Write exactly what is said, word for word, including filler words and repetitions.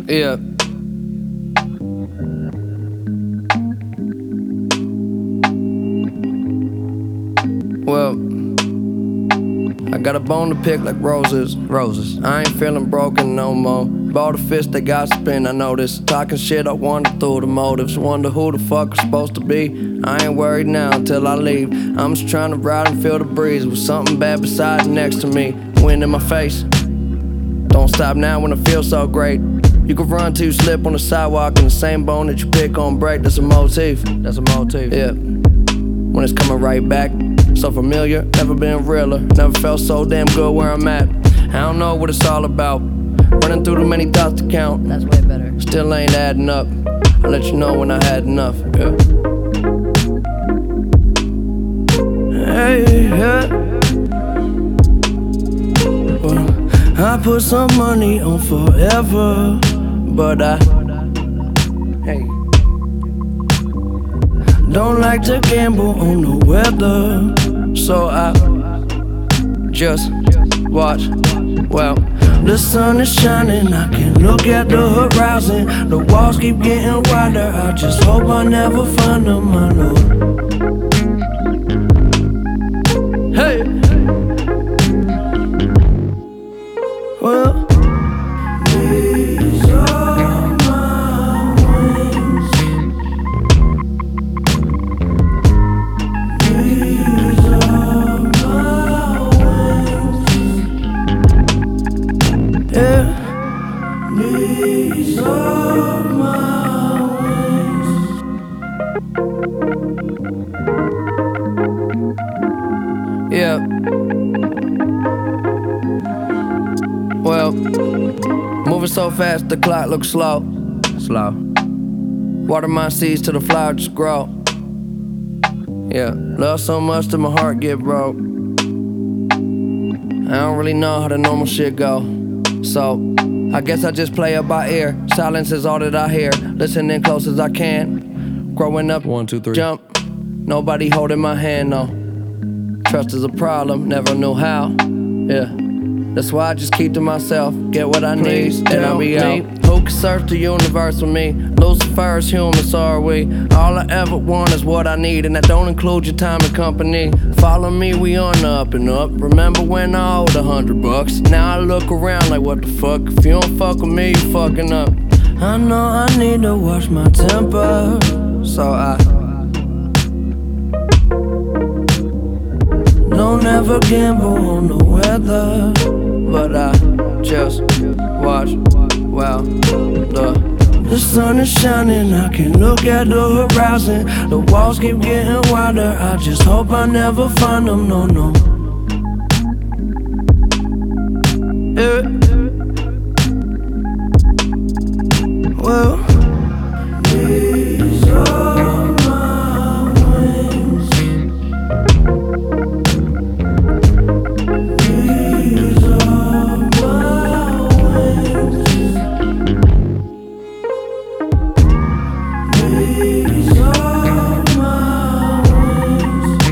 Yeah. Well, I got a bone to pick like roses. Roses. I ain't feeling broken no more. Bought a fist that got spin, I noticed. Talking shit, I wonder through the motives. Wonder who the fuck I'm supposed to be. I ain't worried now until I leave. I'm just trying to ride and feel the breeze with something bad beside next to me. Wind in my face. Don't stop now when I feel so great. You can run till you slip on the sidewalk, and the same bone that you pick on break. That's a motif. That's a motif. Yeah. When it's coming right back. So familiar, never been realer. Never felt so damn good where I'm at. I don't know what it's all about. Running through too many thoughts to count. That's way better. Still ain't adding up. I'll let you know when I had enough. Yeah. Hey, yeah. Well, I put some money on forever, but I hey don't like to gamble on the weather, so I just watch. Well, the sun is shining, I can look at the horizon. The walls keep getting wider, I just hope I never find them, I know. Hey! Well, these are my wings. These are my wings. Yeah. These are my wings. Yeah. Well, moving so fast the clock looks slow. Slow. Water my seeds till the flower just grow. Yeah, love so much that my heart get broke. I don't really know how the normal shit go. So, I guess I just play it by ear. Silence is all that I hear. Listening close as I can. Growing up, one, two, three, jump. Nobody holding my hand, no. Trust is a problem, never knew how. Yeah. That's why I just keep to myself, get what I need, and I'll be out. Who can search the universe with me? Lucifer's human, so are we. All I ever want is what I need, and that don't include your time and company. Follow me, we on the up and up. Remember when I owed a hundred bucks? Now I look around like what the fuck? If you don't fuck with me, you fucking up. I know I need to watch my temper, so I don't ever gamble on the weather, but I just watch. Wow, the the sun is shining, I can look at the horizon. The walls keep getting wider, I just hope I never find them, no, no. Yeah. Well, these are my wings. These are my wings. These are my wings.